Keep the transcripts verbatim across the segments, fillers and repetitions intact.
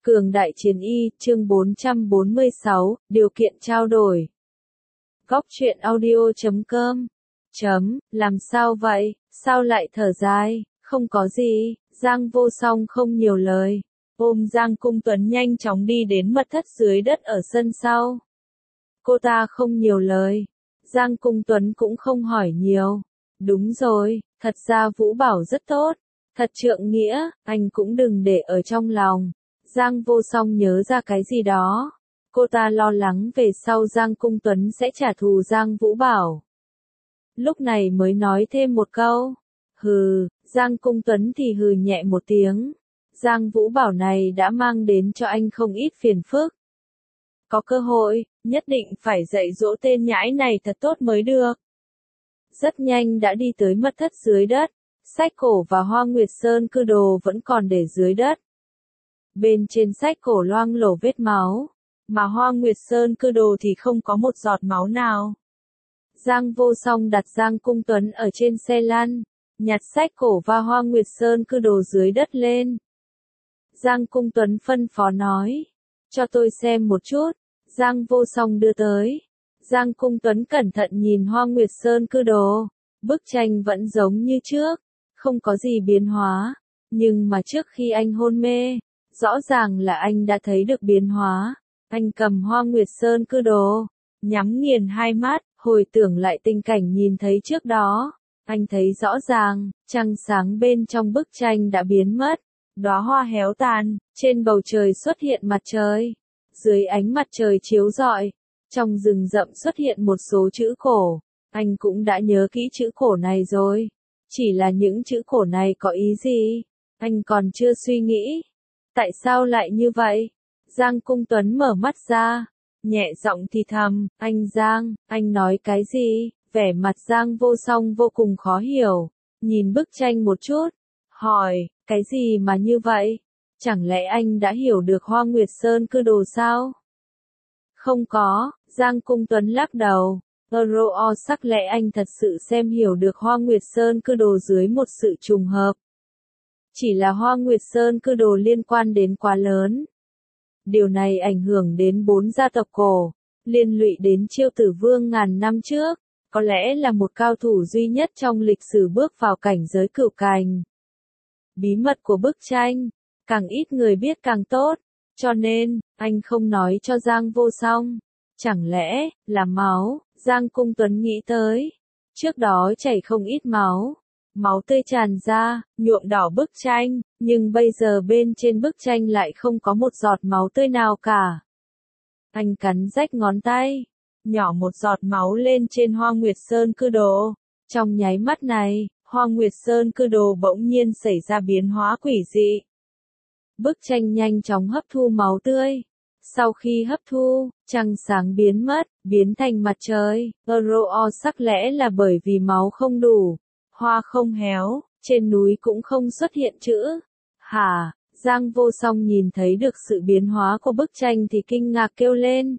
Cường đại chiến y, chương bốn trăm bốn mươi sáu, điều kiện trao đổi. Góc truyện audio chấm com. Chấm, làm sao vậy, sao lại thở dài, không có gì, Giang Vô Song không nhiều lời. Ôm Giang Cung Tuấn nhanh chóng đi đến mật thất dưới đất ở sân sau. Cô ta không nhiều lời. Giang Cung Tuấn cũng không hỏi nhiều. Đúng rồi, thật ra Vũ Bảo rất tốt. Thật trượng nghĩa, anh cũng đừng để ở trong lòng. Giang Vô Song nhớ ra cái gì đó. Cô ta lo lắng về sau Giang Cung Tuấn sẽ trả thù Giang Vũ Bảo. Lúc này mới nói thêm một câu. Hừ, Giang Cung Tuấn thì hừ nhẹ một tiếng. Giang Vũ Bảo này đã mang đến cho anh không ít phiền phức. Có cơ hội, nhất định phải dạy dỗ tên nhãi này thật tốt mới được. Rất nhanh đã đi tới mật thất dưới đất. Sách cổ và Hoa Nguyệt Sơn cư đồ vẫn còn để dưới đất. Bên trên sách cổ loang lổ vết máu, mà Hoa Nguyệt Sơn cư đồ thì không có một giọt máu nào. Giang Vô Song đặt Giang Cung Tuấn ở trên xe lăn, nhặt sách cổ và Hoa Nguyệt Sơn cư đồ dưới đất lên. Giang Cung Tuấn phân phó nói, cho tôi xem một chút. Giang Vô Song đưa tới. Giang Cung Tuấn cẩn thận nhìn Hoa Nguyệt Sơn cư đồ, bức tranh vẫn giống như trước, không có gì biến hóa, nhưng mà trước khi anh hôn mê, rõ ràng là anh đã thấy được biến hóa. Anh cầm Hoa Nguyệt Sơn cư đồ, nhắm nghiền hai mắt, hồi tưởng lại tình cảnh nhìn thấy trước đó. Anh thấy rõ ràng, trăng sáng bên trong bức tranh đã biến mất, đóa hoa héo tàn, trên bầu trời xuất hiện mặt trời. Dưới ánh mặt trời chiếu rọi, trong rừng rậm xuất hiện một số chữ cổ. Anh cũng đã nhớ kỹ chữ cổ này rồi. Chỉ là những chữ cổ này có ý gì? Anh còn chưa suy nghĩ. Tại sao lại như vậy? Giang Cung Tuấn mở mắt ra, nhẹ giọng thì thầm, anh Giang, anh nói cái gì? Vẻ mặt Giang Vô Song vô cùng khó hiểu, nhìn bức tranh một chút, hỏi, cái gì mà như vậy? Chẳng lẽ anh đã hiểu được Hoa Nguyệt Sơn cư đồ sao? Không có, Giang Cung Tuấn lắc đầu. Ro sắc lẽ anh thật sự xem hiểu được Hoa Nguyệt Sơn cư đồ dưới một sự trùng hợp. Chỉ là Hoa Nguyệt Sơn cư đồ liên quan đến quá lớn. Điều này ảnh hưởng đến bốn gia tộc cổ, liên lụy đến Chiêu Tử Vương ngàn năm trước, có lẽ là một cao thủ duy nhất trong lịch sử bước vào cảnh giới cửu cành. Bí mật của bức tranh, càng ít người biết càng tốt, cho nên, anh không nói cho Giang Vô Song. Chẳng lẽ, là máu? Giang Cung Tuấn nghĩ tới. Trước đó chảy không ít máu. Máu tươi tràn ra, nhuộm đỏ bức tranh, nhưng bây giờ bên trên bức tranh lại không có một giọt máu tươi nào cả. Anh cắn rách ngón tay, nhỏ một giọt máu lên trên Hoa Nguyệt Sơn cư đồ. Trong nháy mắt này, Hoa Nguyệt Sơn cư đồ bỗng nhiên xảy ra biến hóa quỷ dị. Bức tranh nhanh chóng hấp thu máu tươi. Sau khi hấp thu, trăng sáng biến mất, biến thành mặt trời. Ro sắc lẽ là bởi vì máu không đủ, hoa không héo, trên núi cũng không xuất hiện chữ. Hả? Giang Vô Song nhìn thấy được sự biến hóa của bức tranh thì kinh ngạc kêu lên.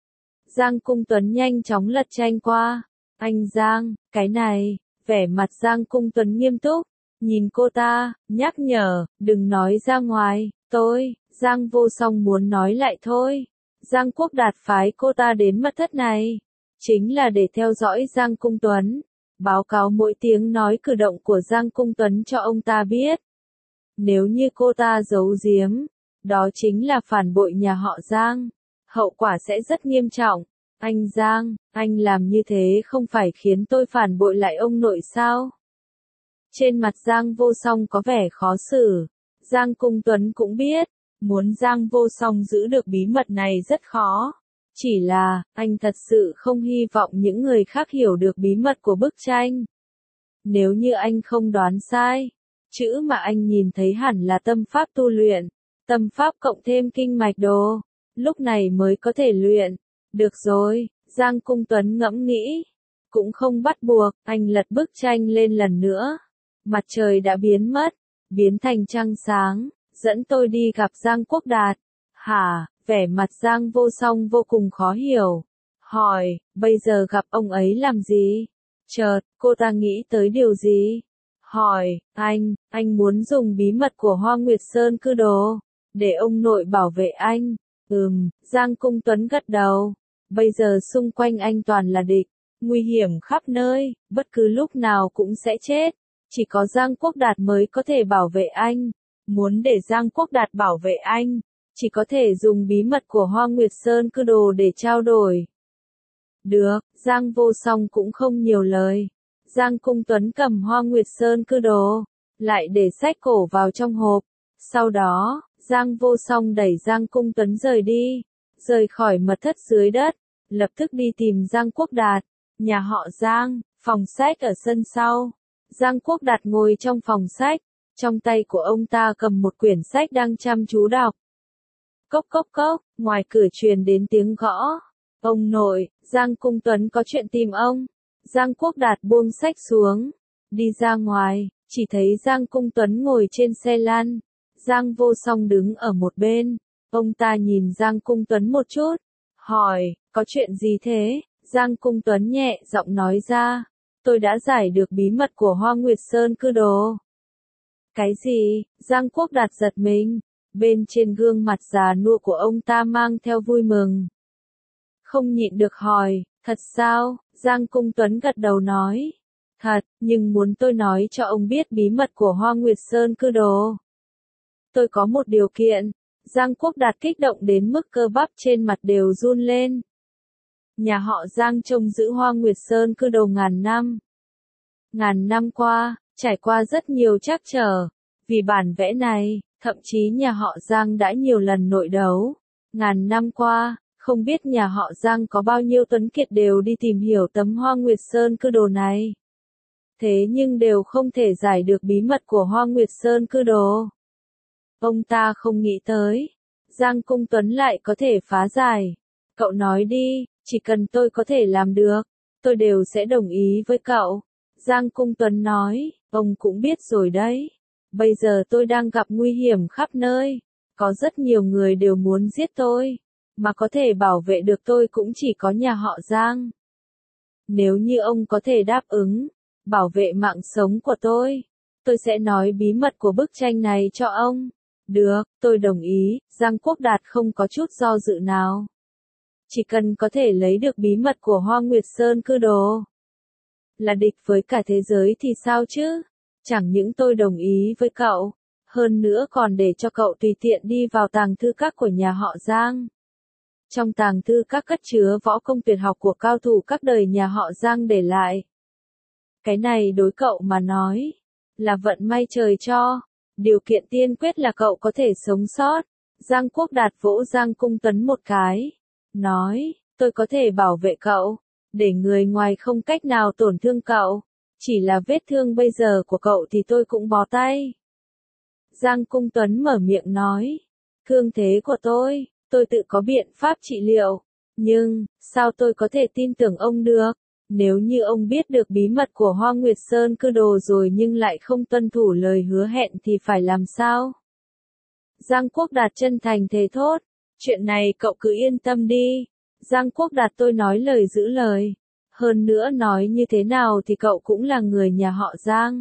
Giang Cung Tuấn nhanh chóng lật tranh qua. Anh Giang, cái này, vẻ mặt Giang Cung Tuấn nghiêm túc, nhìn cô ta, nhắc nhở, đừng nói ra ngoài, tôi. Giang Vô Song muốn nói lại thôi. Giang Quốc Đạt phái cô ta đến mật thất này, chính là để theo dõi Giang Cung Tuấn, báo cáo mỗi tiếng nói cử động của Giang Cung Tuấn cho ông ta biết. Nếu như cô ta giấu giếm, đó chính là phản bội nhà họ Giang, hậu quả sẽ rất nghiêm trọng. Anh Giang, anh làm như thế không phải khiến tôi phản bội lại ông nội sao? Trên mặt Giang Vô Song có vẻ khó xử. Giang Cung Tuấn cũng biết, muốn Giang Vô Song giữ được bí mật này rất khó. Chỉ là, anh thật sự không hy vọng những người khác hiểu được bí mật của bức tranh. Nếu như anh không đoán sai, chữ mà anh nhìn thấy hẳn là tâm pháp tu luyện, tâm pháp cộng thêm kinh mạch đồ, lúc này mới có thể luyện. Được rồi, Giang Cung Tuấn ngẫm nghĩ, cũng không bắt buộc, anh lật bức tranh lên lần nữa. Mặt trời đã biến mất, biến thành trăng sáng. Dẫn tôi đi gặp Giang Quốc Đạt. Hả? Vẻ mặt Giang Vô Song vô cùng khó hiểu. Hỏi, bây giờ gặp ông ấy làm gì? Chợt, cô ta nghĩ tới điều gì? Hỏi, anh, anh muốn dùng bí mật của Hoa Nguyệt Sơn cư đồ, để ông nội bảo vệ anh. Ừm, Giang Cung Tuấn gật đầu. Bây giờ xung quanh anh toàn là địch, nguy hiểm khắp nơi, bất cứ lúc nào cũng sẽ chết. Chỉ có Giang Quốc Đạt mới có thể bảo vệ anh. Muốn để Giang Quốc Đạt bảo vệ anh, chỉ có thể dùng bí mật của Hoa Nguyệt Sơn Cư Đồ để trao đổi. Được, Giang Vô Song cũng không nhiều lời. Giang Cung Tuấn cầm Hoa Nguyệt Sơn Cư Đồ, lại để sách cổ vào trong hộp. Sau đó, Giang Vô Song đẩy Giang Cung Tuấn rời đi, rời khỏi mật thất dưới đất, lập tức đi tìm Giang Quốc Đạt. Nhà họ Giang, phòng sách ở sân sau. Giang Quốc Đạt ngồi trong phòng sách, trong tay của ông ta cầm một quyển sách đang chăm chú đọc. Cốc cốc cốc, ngoài cửa truyền đến tiếng gõ. Ông nội, Giang Cung Tuấn có chuyện tìm ông. Giang Quốc Đạt buông sách xuống, đi ra ngoài, chỉ thấy Giang Cung Tuấn ngồi trên xe lăn. Giang Vô Song đứng ở một bên. Ông ta nhìn Giang Cung Tuấn một chút, hỏi, có chuyện gì thế? Giang Cung Tuấn nhẹ giọng nói ra, tôi đã giải được bí mật của Hoa Nguyệt Sơn Cư Đồ. Cái gì? Giang Quốc Đạt giật mình, bên trên gương mặt già nua của ông ta mang theo vui mừng. Không nhịn được hỏi, thật sao? Giang Cung Tuấn gật đầu nói, thật, nhưng muốn tôi nói cho ông biết bí mật của Hoa Nguyệt Sơn Cư Đồ. Tôi có một điều kiện. Giang Quốc Đạt kích động đến mức cơ bắp trên mặt đều run lên. Nhà họ Giang trông giữ Hoa Nguyệt Sơn Cư Đồ ngàn năm. Ngàn năm qua, trải qua rất nhiều trắc trở. Vì bản vẽ này, thậm chí nhà họ Giang đã nhiều lần nội đấu. Ngàn năm qua, không biết nhà họ Giang có bao nhiêu tuấn kiệt đều đi tìm hiểu tấm Hoa Nguyệt Sơn Cư Đồ này. Thế nhưng đều không thể giải được bí mật của Hoa Nguyệt Sơn Cư Đồ. Ông ta không nghĩ tới, Giang Cung Tuấn lại có thể phá giải. Cậu nói đi, chỉ cần tôi có thể làm được, tôi đều sẽ đồng ý với cậu. Giang Cung Tuấn nói, ông cũng biết rồi đấy. Bây giờ tôi đang gặp nguy hiểm khắp nơi. Có rất nhiều người đều muốn giết tôi. Mà có thể bảo vệ được tôi cũng chỉ có nhà họ Giang. Nếu như ông có thể đáp ứng, bảo vệ mạng sống của tôi, tôi sẽ nói bí mật của bức tranh này cho ông. Được, tôi đồng ý. Giang Quốc Đạt không có chút do dự nào. Chỉ cần có thể lấy được bí mật của Hoa Nguyệt Sơn Cư Đồ, là địch với cả thế giới thì sao chứ? Chẳng những tôi đồng ý với cậu, hơn nữa còn để cho cậu tùy tiện đi vào tàng thư các của nhà họ Giang. Trong tàng thư các cất chứa võ công tuyệt học của cao thủ các đời nhà họ Giang để lại. Cái này đối cậu mà nói, là vận may trời cho. Điều kiện tiên quyết là cậu có thể sống sót. Giang Quốc Đạt vỗ Giang Cung Tuấn một cái. Nói, tôi có thể bảo vệ cậu, để người ngoài không cách nào tổn thương cậu. Chỉ là vết thương bây giờ của cậu thì tôi cũng bó tay. Giang Cung Tuấn mở miệng nói, thương thế của tôi, tôi tự có biện pháp trị liệu. Nhưng, sao tôi có thể tin tưởng ông được? Nếu như ông biết được bí mật của Hoa Nguyệt Sơn Cư Đồ rồi nhưng lại không tuân thủ lời hứa hẹn thì phải làm sao? Giang Quốc Đạt chân thành thề thốt, chuyện này cậu cứ yên tâm đi. Giang Quốc Đạt tôi nói lời giữ lời. Hơn nữa nói như thế nào thì cậu cũng là người nhà họ Giang.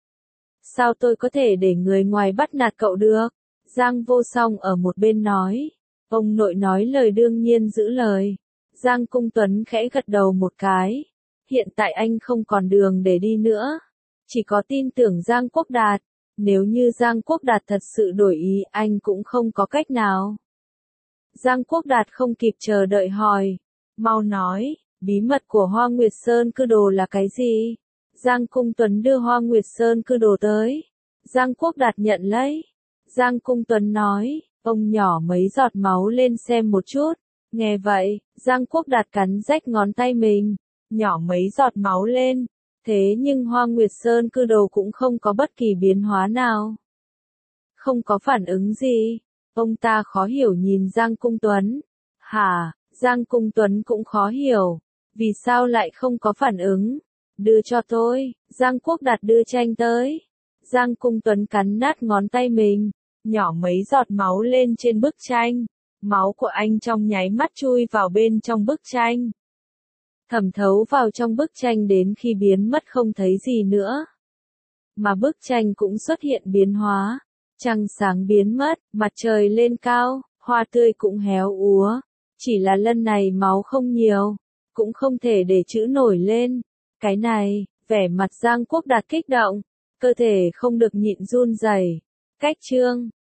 Sao tôi có thể để người ngoài bắt nạt cậu được? Giang Vô Song ở một bên nói. Ông nội nói lời đương nhiên giữ lời. Giang Cung Tuấn khẽ gật đầu một cái. Hiện tại anh không còn đường để đi nữa. Chỉ có tin tưởng Giang Quốc Đạt. Nếu như Giang Quốc Đạt thật sự đổi ý anh cũng không có cách nào. Giang Quốc Đạt không kịp chờ đợi hỏi. Mau nói, bí mật của Hoa Nguyệt Sơn Cư Đồ là cái gì? Giang Cung Tuấn đưa Hoa Nguyệt Sơn Cư Đồ tới. Giang Quốc Đạt nhận lấy. Giang Cung Tuấn nói, ông nhỏ mấy giọt máu lên xem một chút. Nghe vậy, Giang Quốc Đạt cắn rách ngón tay mình. Nhỏ mấy giọt máu lên. Thế nhưng Hoa Nguyệt Sơn Cư Đồ cũng không có bất kỳ biến hóa nào. Không có phản ứng gì. Ông ta khó hiểu nhìn Giang Cung Tuấn. Hả? Giang Cung Tuấn cũng khó hiểu. Vì sao lại không có phản ứng? Đưa cho tôi. Giang Quốc Đạt đưa tranh tới. Giang Cung Tuấn cắn nát ngón tay mình. Nhỏ mấy giọt máu lên trên bức tranh. Máu của anh trong nháy mắt chui vào bên trong bức tranh. Thẩm thấu vào trong bức tranh đến khi biến mất không thấy gì nữa. Mà bức tranh cũng xuất hiện biến hóa. Trăng sáng biến mất, mặt trời lên cao, hoa tươi cũng héo úa. Chỉ là lần này máu không nhiều, cũng không thể để chữ nổi lên. Cái này, vẻ mặt Giang Quốc Đạt kích động, cơ thể không được nhịn run rẩy. Cách chương